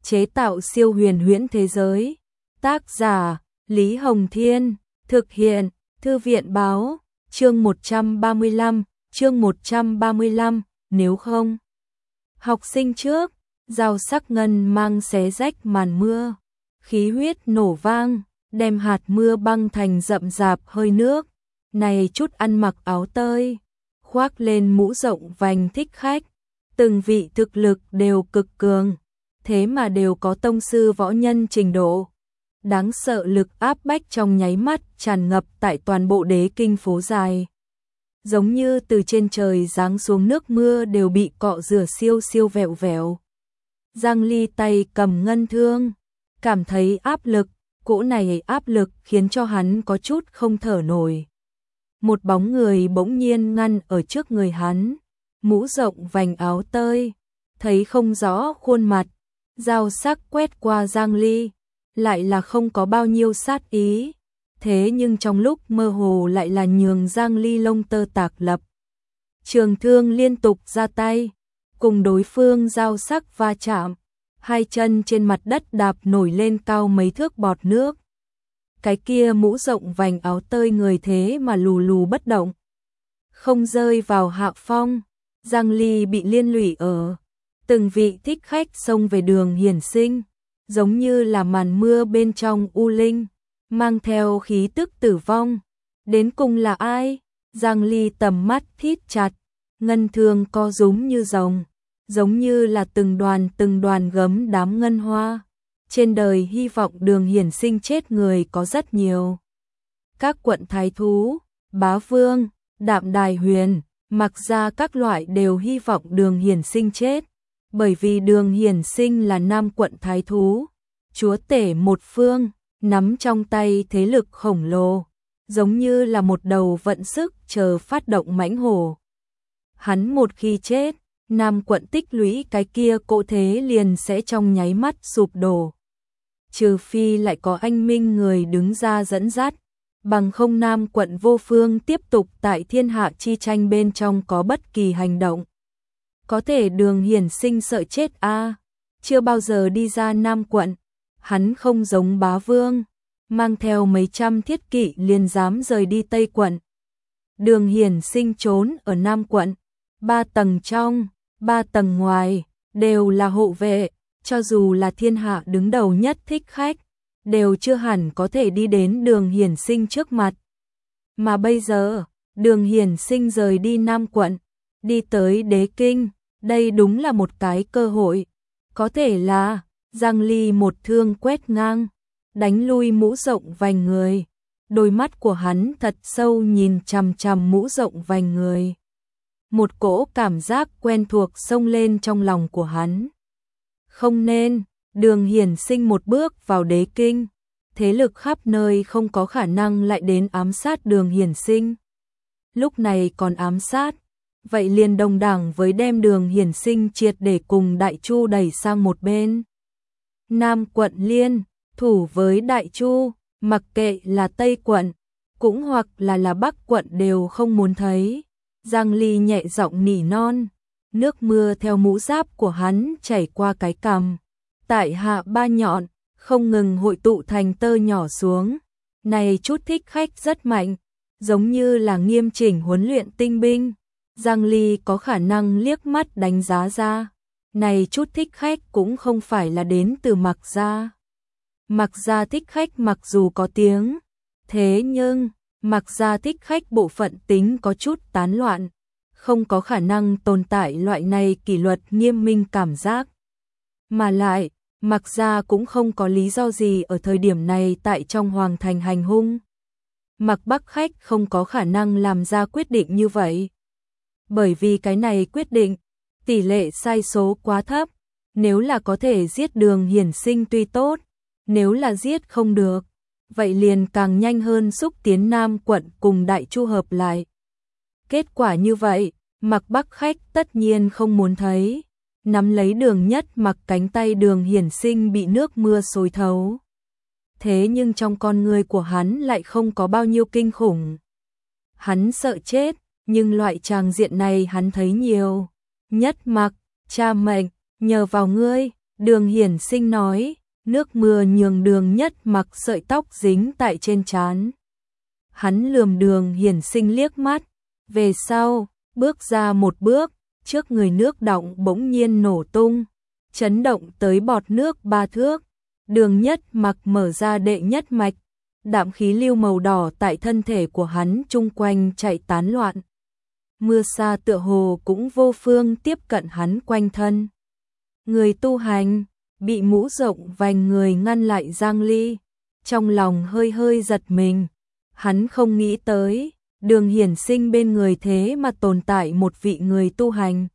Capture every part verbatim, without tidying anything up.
chế tạo siêu huyền huyễn thế giới. Tác giả Lý Hồng Thiên, thực hiện Thư viện Báo, chương một trăm ba mươi lăm, chương một trăm ba mươi lăm, nếu không. Học sinh trước, dao sắc ngân mang xé rách màn mưa, khí huyết nổ vang, đem hạt mưa băng thành rậm rạp hơi nước. Này chút ăn mặc áo tơi, khoác lên mũ rộng vành thích khách, từng vị thực lực đều cực cường, thế mà đều có tông sư võ nhân trình độ. Đáng sợ lực áp bách trong nháy mắt tràn ngập tại toàn bộ đế kinh phố dài. Giống như từ trên trời giáng xuống nước mưa đều bị cọ rửa siêu siêu vẹo vẹo. Giang Ly tay cầm ngân thương, cảm thấy áp lực, cỗ này áp lực khiến cho hắn có chút không thở nổi. Một bóng người bỗng nhiên ngăn ở trước người hắn, mũ rộng vành áo tơi, thấy không rõ khuôn mặt, dao sắc quét qua Giang Ly, lại là không có bao nhiêu sát ý, thế nhưng trong lúc mơ hồ lại là nhường Giang Ly lông tơ tạc lập. Trường thương liên tục ra tay, cùng đối phương dao sắc va chạm, hai chân trên mặt đất đạp nổi lên cao mấy thước bọt nước. Cái kia mũ rộng vành áo tơi người thế mà lù lù bất động, không rơi vào hạ phong. Giang Ly bị liên lụy ở, từng vị thích khách xông về Đường Hiển Sinh, giống như là màn mưa bên trong u linh, mang theo khí tức tử vong. Đến cùng là ai? Giang Ly tầm mắt thít chặt, ngân thương co rúm như rồng, giống như là từng đoàn từng đoàn gấm đám ngân hoa. Trên đời hy vọng Đường Hiển Sinh chết người có rất nhiều. Các quận thái thú, bá vương, đạm đài huyền, mặc ra các loại đều hy vọng Đường Hiển Sinh chết, bởi vì Đường Hiển Sinh là nam quận thái thú, chúa tể một phương, nắm trong tay thế lực khổng lồ, giống như là một đầu vận sức chờ phát động mãnh hổ. Hắn một khi chết, nam quận tích lũy cái kia cỗ thế liền sẽ trong nháy mắt sụp đổ. Trừ phi lại có anh minh người đứng ra dẫn dắt, bằng không nam quận vô phương tiếp tục tại thiên hạ chi tranh bên trong có bất kỳ hành động. Có thể Đường Hiển Sinh sợ chết a, à, chưa bao giờ đi ra nam quận, hắn không giống bá vương, mang theo mấy trăm thiết kỵ liền dám rời đi Tây quận. Đường Hiển Sinh trốn ở nam quận, ba tầng trong, ba tầng ngoài, đều là hộ vệ, cho dù là thiên hạ đứng đầu nhất thích khách, đều chưa hẳn có thể đi đến Đường Hiển Sinh trước mặt. Mà bây giờ, Đường Hiển Sinh rời đi nam quận, đi tới đế kinh, đây đúng là một cái cơ hội. Có thể là Giang Ly một thương quét ngang, đánh lui mũ rộng vành người. Đôi mắt của hắn thật sâu nhìn chằm chằm mũ rộng vành người. Một cỗ cảm giác quen thuộc xông lên trong lòng của hắn. Không nên, Đường Hiển Sinh một bước vào đế kinh, thế lực khắp nơi không có khả năng lại đến ám sát Đường Hiển Sinh. Lúc này còn ám sát, vậy liền đồng đẳng với đem Đường Hiển Sinh triệt để cùng Đại Chu đẩy sang một bên. Nam quận liên, thủ với Đại Chu, mặc kệ là Tây quận, cũng hoặc là là Bắc quận đều không muốn thấy. Giang Ly nhẹ giọng nỉ non, nước mưa theo mũ giáp của hắn chảy qua cái cằm, tại hạ ba nhọn, không ngừng hội tụ thành tơ nhỏ xuống. Này chút thích khách rất mạnh, giống như là nghiêm chỉnh huấn luyện tinh binh. Giang Ly có khả năng liếc mắt đánh giá ra, này chút thích khách cũng không phải là đến từ Mặc gia. Mặc gia thích khách mặc dù có tiếng, thế nhưng Mặc gia thích khách bộ phận tính có chút tán loạn, không có khả năng tồn tại loại này kỷ luật nghiêm minh cảm giác. Mà lại, Mặc gia cũng không có lý do gì ở thời điểm này tại trong hoàng thành hành hung. Mặc Bắc khách không có khả năng làm ra quyết định như vậy. Bởi vì cái này quyết định, tỷ lệ sai số quá thấp, nếu là có thể giết Đường Hiển Sinh tuy tốt, nếu là giết không được, vậy liền càng nhanh hơn xúc tiến Nam quận cùng Đại Chu hợp lại. Kết quả như vậy, Mặc Bắc khách tất nhiên không muốn thấy, nắm lấy Đường Nhất Mặc cánh tay Đường Hiển Sinh bị nước mưa xối thấu. Thế nhưng trong con người của hắn lại không có bao nhiêu kinh khủng. Hắn sợ chết, nhưng loại tràng diện này hắn thấy nhiều. Nhất Mặc, cha mệnh, nhờ vào ngươi, Đường Hiển Sinh nói, nước mưa nhường Đường Nhất Mặc sợi tóc dính tại trên trán. Hắn lườm Đường Hiển Sinh liếc mắt, về sau, bước ra một bước, trước người nước đọng bỗng nhiên nổ tung, chấn động tới bọt nước ba thước. Đường Nhất Mặc mở ra đệ nhất mạch, đạm khí lưu màu đỏ tại thân thể của hắn chung quanh chạy tán loạn. Mưa sa tựa hồ cũng vô phương tiếp cận hắn quanh thân. Người tu hành, bị mũ rộng vành người ngăn lại Giang Ly, trong lòng hơi hơi giật mình. Hắn không nghĩ tới, Đường Hiển Sinh bên người thế mà tồn tại một vị người tu hành.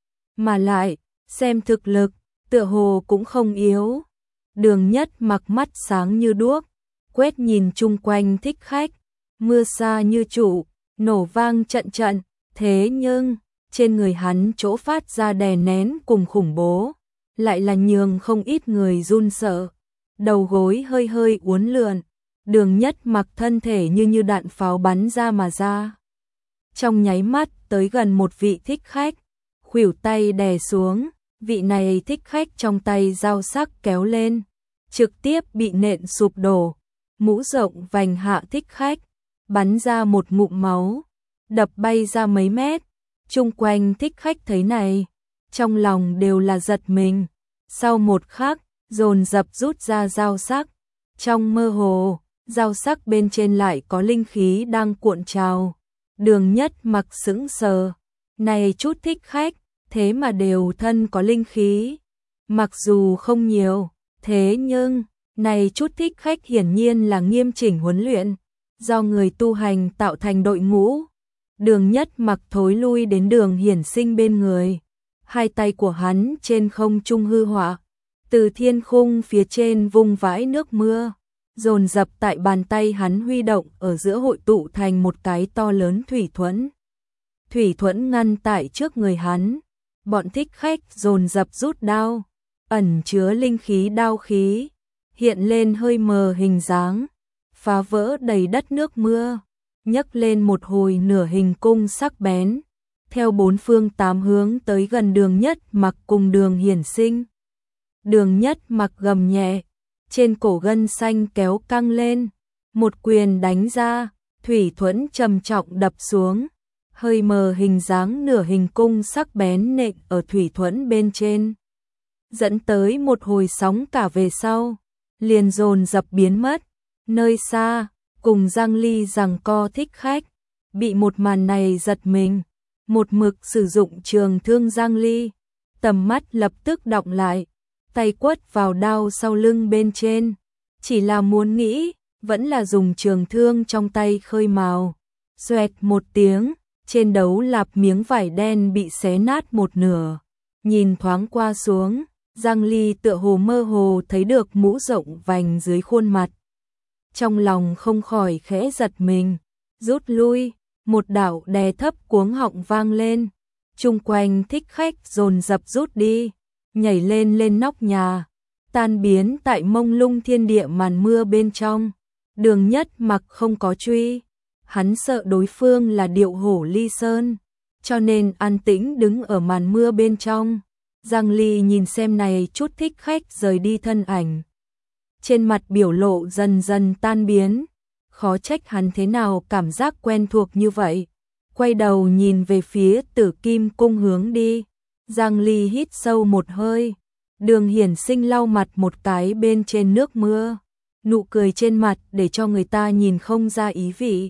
Mà lại, xem thực lực, tựa hồ cũng không yếu. Đường Nhất Mặc mắt sáng như đuốc, quét nhìn chung quanh thích khách, mưa sa như trụ, nổ vang trận trận, thế nhưng, trên người hắn chỗ phát ra đè nén cùng khủng bố, lại là nhường không ít người run sợ, đầu gối hơi hơi uốn lượn. Đường Nhất Mặc thân thể như như đạn pháo bắn ra mà ra. Trong nháy mắt tới gần một vị thích khách, khuỷu tay đè xuống, vị này thích khách trong tay dao sắc kéo lên, trực tiếp bị nện sụp đổ, mũ rộng vành hạ thích khách, bắn ra một ngụm máu, đập bay ra mấy mét. Chung quanh thích khách thấy này, trong lòng đều là giật mình, sau một khắc, dồn dập rút ra dao sắc, trong mơ hồ, dao sắc bên trên lại có linh khí đang cuộn trào. Đường Nhất Mặc sững sờ, này chút thích khách, thế mà đều thân có linh khí, mặc dù không nhiều, thế nhưng, này chút thích khách hiển nhiên là nghiêm chỉnh huấn luyện, do người tu hành tạo thành đội ngũ. Đường Nhất Mặc thối lui đến Đường Hiển Sinh bên người, hai tay của hắn trên không trung hư họa, từ thiên khung phía trên vung vãi nước mưa, dồn dập tại bàn tay hắn huy động ở giữa hội tụ thành một cái to lớn thủy thuẫn. Thủy thuẫn ngăn tại trước người hắn, bọn thích khách dồn dập rút đao, ẩn chứa linh khí đao khí, hiện lên hơi mờ hình dáng, phá vỡ đầy đất nước mưa, nhấc lên một hồi nửa hình cung sắc bén, theo bốn phương tám hướng tới gần Đường Nhất Mặc cùng Đường Hiển Sinh. Đường Nhất Mặc gầm nhẹ, trên cổ gân xanh kéo căng lên, một quyền đánh ra, thủy thuẫn trầm trọng đập xuống, hơi mờ hình dáng nửa hình cung sắc bén nện ở thủy thuẫn bên trên, dẫn tới một hồi sóng cả về sau, liền dồn dập biến mất. Nơi xa, cùng Giang Ly giằng co thích khách, bị một màn này giật mình, một mực sử dụng trường thương Giang Ly, tầm mắt lập tức đọng lại, tay quất vào đao sau lưng bên trên, chỉ là muốn nghĩ, vẫn là dùng trường thương trong tay khơi mào. Xoẹt một tiếng, trên đấu lạp miếng vải đen bị xé nát một nửa, nhìn thoáng qua xuống, Giang Ly tựa hồ mơ hồ thấy được mũ rộng vành dưới khuôn mặt. Trong lòng không khỏi khẽ giật mình, rút lui, một đạo đè thấp cuống họng vang lên, chung quanh thích khách dồn dập rút đi, nhảy lên lên nóc nhà, tan biến tại mông lung thiên địa màn mưa bên trong. Đường Nhất Mặc không có truy, hắn sợ đối phương là điệu hổ ly sơn, cho nên an tĩnh đứng ở màn mưa bên trong. Giang Ly nhìn xem này chút thích khách rời đi thân ảnh, trên mặt biểu lộ dần dần tan biến, khó trách hắn thế nào cảm giác quen thuộc như vậy. Quay đầu nhìn về phía Tử Kim cung hướng đi, Giang Ly hít sâu một hơi, Đường Hiển Sinh lau mặt một cái bên trên nước mưa, nụ cười trên mặt để cho người ta nhìn không ra ý vị.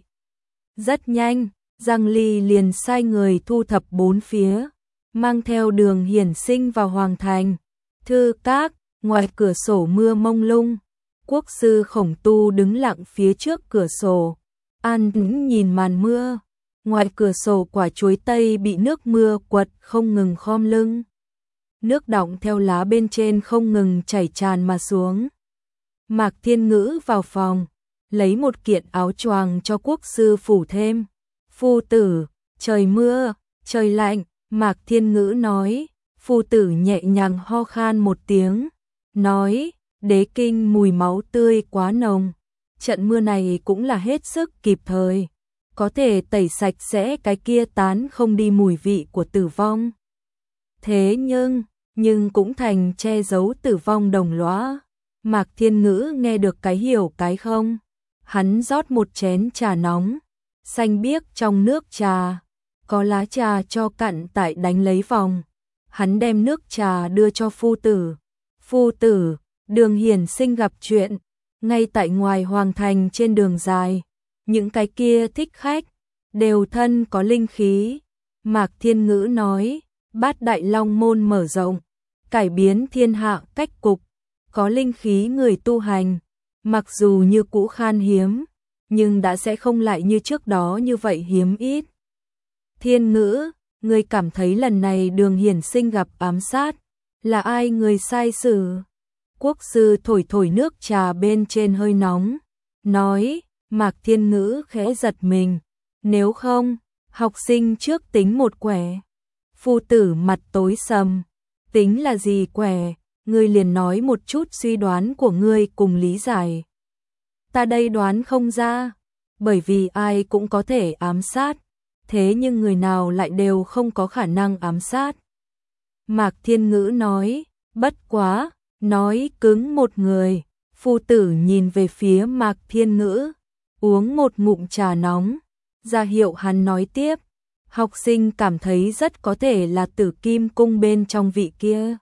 Rất nhanh, Giang Ly liền sai người thu thập bốn phía, mang theo Đường Hiển Sinh vào hoàng thành. Thư các, ngoài cửa sổ mưa mông lung, quốc sư Khổng Tu đứng lặng phía trước cửa sổ, an tĩnh nhìn màn mưa. Ngoài cửa sổ quả chuối tây bị nước mưa quật không ngừng khom lưng, nước đọng theo lá bên trên không ngừng chảy tràn mà xuống. Mạc Thiên Ngữ vào phòng, lấy một kiện áo choàng cho quốc sư phủ thêm. Phu tử, trời mưa, trời lạnh, Mạc Thiên Ngữ nói. Phu tử nhẹ nhàng ho khan một tiếng, nói, đế kinh mùi máu tươi quá nồng, trận mưa này cũng là hết sức kịp thời, có thể tẩy sạch sẽ cái kia tán không đi mùi vị của tử vong. Thế nhưng, nhưng cũng thành che giấu tử vong đồng lõa. Mạc Thiên Ngữ nghe được cái hiểu cái không. Hắn rót một chén trà nóng, xanh biếc trong nước trà, có lá trà cho cặn tại đánh lấy vòng. Hắn đem nước trà đưa cho phu tử. Phu tử, Đường Hiển Sinh gặp chuyện, ngay tại ngoài hoàng thành trên đường dài. Những cái kia thích khách, đều thân có linh khí. Mạc Thiên Ngữ nói, Bát Đại Long Môn mở rộng, cải biến thiên hạ cách cục, có linh khí người tu hành, mặc dù như cũ khan hiếm, nhưng đã sẽ không lại như trước đó như vậy hiếm ít. Thiên Ngữ, người cảm thấy lần này Đường Hiển Sinh gặp ám sát, là ai người sai xử? Quốc sư thổi thổi nước trà bên trên hơi nóng, nói. Mạc Thiên Ngữ khẽ giật mình, nếu không, học sinh trước tính một quẻ. Phu tử mặt tối sầm, tính là gì quẻ, ngươi liền nói một chút suy đoán của ngươi cùng lý giải. Ta đây đoán không ra, bởi vì ai cũng có thể ám sát, thế nhưng người nào lại đều không có khả năng ám sát. Mạc Thiên Ngữ nói, bất quá, nói cứng một người. Phu tử nhìn về phía Mạc Thiên Ngữ, uống một ngụm trà nóng, ra hiệu hắn nói tiếp. Học sinh cảm thấy rất có thể là Tử Kim cung bên trong vị kia.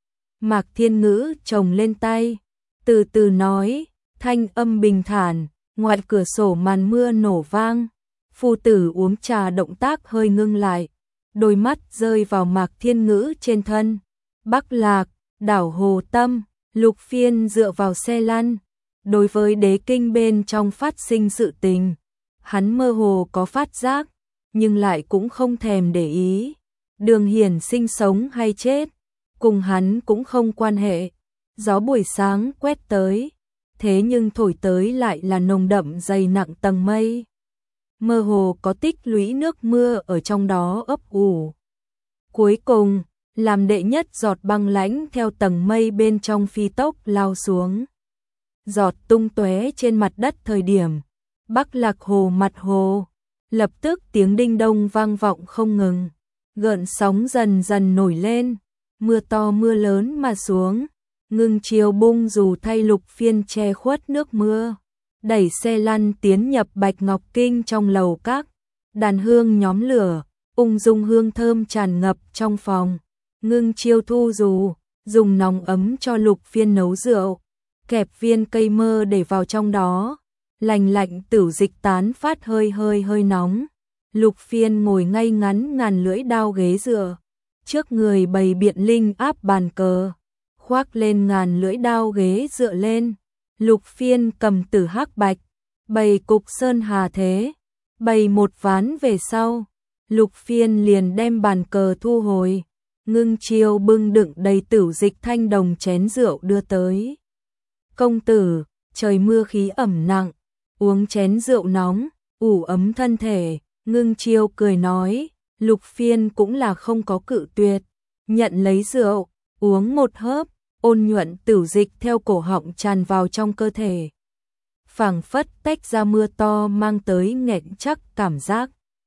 Mạc Thiên Ngữ chồng lên tay, từ từ nói, thanh âm bình thản, ngoài cửa sổ màn mưa nổ vang. Phu tử uống trà động tác hơi ngưng lại, đôi mắt rơi vào Mạc Thiên Ngữ trên thân. Bắc Lạc, đảo Hồ Tâm, Lục Phiên dựa vào xe lăn. Đối với đế kinh bên trong phát sinh sự tình, hắn mơ hồ có phát giác, nhưng lại cũng không thèm để ý. Đường Hiển Sinh sống hay chết, cùng hắn cũng không quan hệ. Gió buổi sáng quét tới, thế nhưng thổi tới lại là nồng đậm dày nặng tầng mây. Mơ hồ có tích lũy nước mưa ở trong đó ấp ủ. Cuối cùng, làm đệ nhất giọt băng lãnh theo tầng mây bên trong phi tốc lao xuống. Giọt tung tóe trên mặt đất thời điểm, Bắc Lạc Hồ mặt hồ, lập tức tiếng đinh đông vang vọng không ngừng. Gợn sóng dần dần nổi lên, mưa to mưa lớn mà xuống. Ngưng chiều bung dù thay Lục Phiên che khuất nước mưa, đẩy xe lăn tiến nhập Bạch Ngọc Kinh trong lầu các. Đàn hương nhóm lửa, ung dung hương thơm tràn ngập trong phòng. Ngưng chiêu thu dù, dùng nóng ấm cho Lục Phiên nấu rượu, kẹp viên cây mơ để vào trong đó. Lành lạnh tửu dịch tán phát hơi hơi hơi nóng. Lục Phiên ngồi ngay ngắn ngàn lưỡi đao ghế dựa, trước người bày biện linh áp bàn cờ, khoác lên ngàn lưỡi đao ghế dựa lên. Lục Phiên cầm tử hắc bạch, bày cục sơn hà thế, bày một ván về sau. Lục Phiên liền đem bàn cờ thu hồi. Ngưng chiêu bưng đựng đầy tửu dịch thanh đồng chén rượu đưa tới. Công tử, trời mưa khí ẩm nặng, uống chén rượu nóng, ủ ấm thân thể. Ngưng chiêu cười nói, Lục Phiên cũng là không có cự tuyệt, nhận lấy rượu, uống một hớp, ôn nhuận tửu dịch theo cổ họng tràn vào trong cơ thể. Phảng phất tách ra mưa to mang tới nghẹn chắc cảm giác.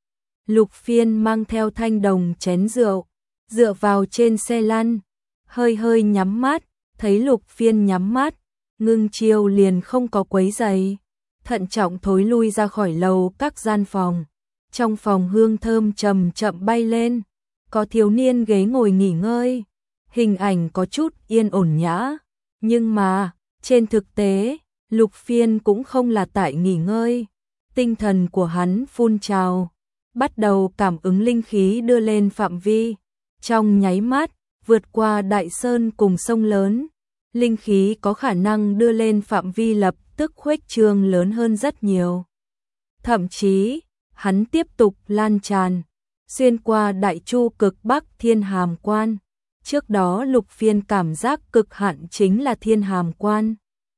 Lục Phiên mang theo thanh đồng chén rượu, dựa vào trên xe lăn, hơi hơi nhắm mắt. Thấy Lục Phiên nhắm mắt, Ngưng chiêu liền không có quấy giày, thận trọng thối lui ra khỏi lầu các gian phòng. Trong phòng hương thơm chậm chậm bay lên, có thiếu niên ghế ngồi nghỉ ngơi, hình ảnh có chút yên ổn nhã, nhưng mà trên thực tế, Lục Phiên cũng không là tại nghỉ ngơi, tinh thần của hắn phun trào, bắt đầu cảm ứng linh khí đưa lên phạm vi, trong nháy mắt vượt qua đại sơn cùng sông lớn, linh khí có khả năng đưa lên phạm vi lập tức khuếch trương lớn hơn rất nhiều. Thậm chí, hắn tiếp tục lan tràn, xuyên qua đại chu cực bắc Thiên Hàm Quan. Trước đó Lục Phiên cảm giác cực hạn chính là Thiên Hàm Quan.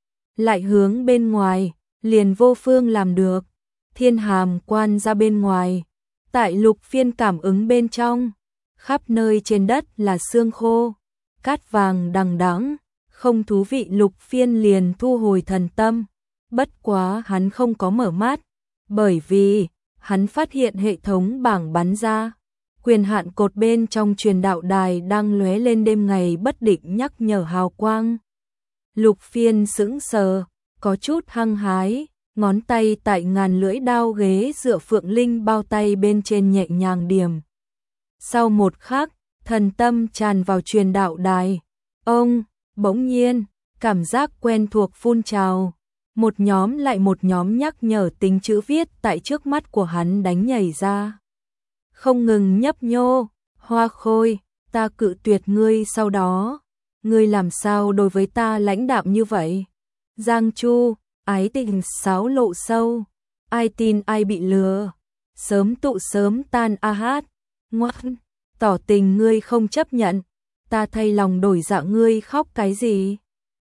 Lại hướng bên ngoài, liền vô phương làm được. Thiên Hàm Quan ra bên ngoài, tại Lục Phiên cảm ứng bên trong, khắp nơi trên đất là xương khô, cát vàng đằng đẵng, không thú vị. Lục Phiên liền thu hồi thần tâm, bất quá hắn không có mở mắt, bởi vì hắn phát hiện hệ thống bảng bắn ra, Quyền hạn cột bên trong truyền đạo đài đang lóe lên đêm ngày bất định nhắc nhở hào quang. Lục Phiên sững sờ, có chút hăng hái, ngón tay tại ngàn lưỡi đao ghế dựa phượng linh bao tay bên trên nhẹ nhàng điểm. Sau một khắc, thần tâm tràn vào truyền đạo đài. Ông, bỗng nhiên, cảm giác quen thuộc phun trào. Một nhóm lại một nhóm nhắc nhở tính chữ viết tại trước mắt của hắn đánh nhảy ra. Không ngừng nhấp nhô, Hoa Khôi, ta cự tuyệt ngươi sau đó. Ngươi làm sao đối với ta lãnh đạm như vậy? Giang Chu, ái tình sáo lộ sâu. Ai tin ai bị lừa. Sớm tụ sớm tan a hát. Ngoan, tỏ tình ngươi không chấp nhận. Ta thay lòng đổi dạ ngươi khóc cái gì?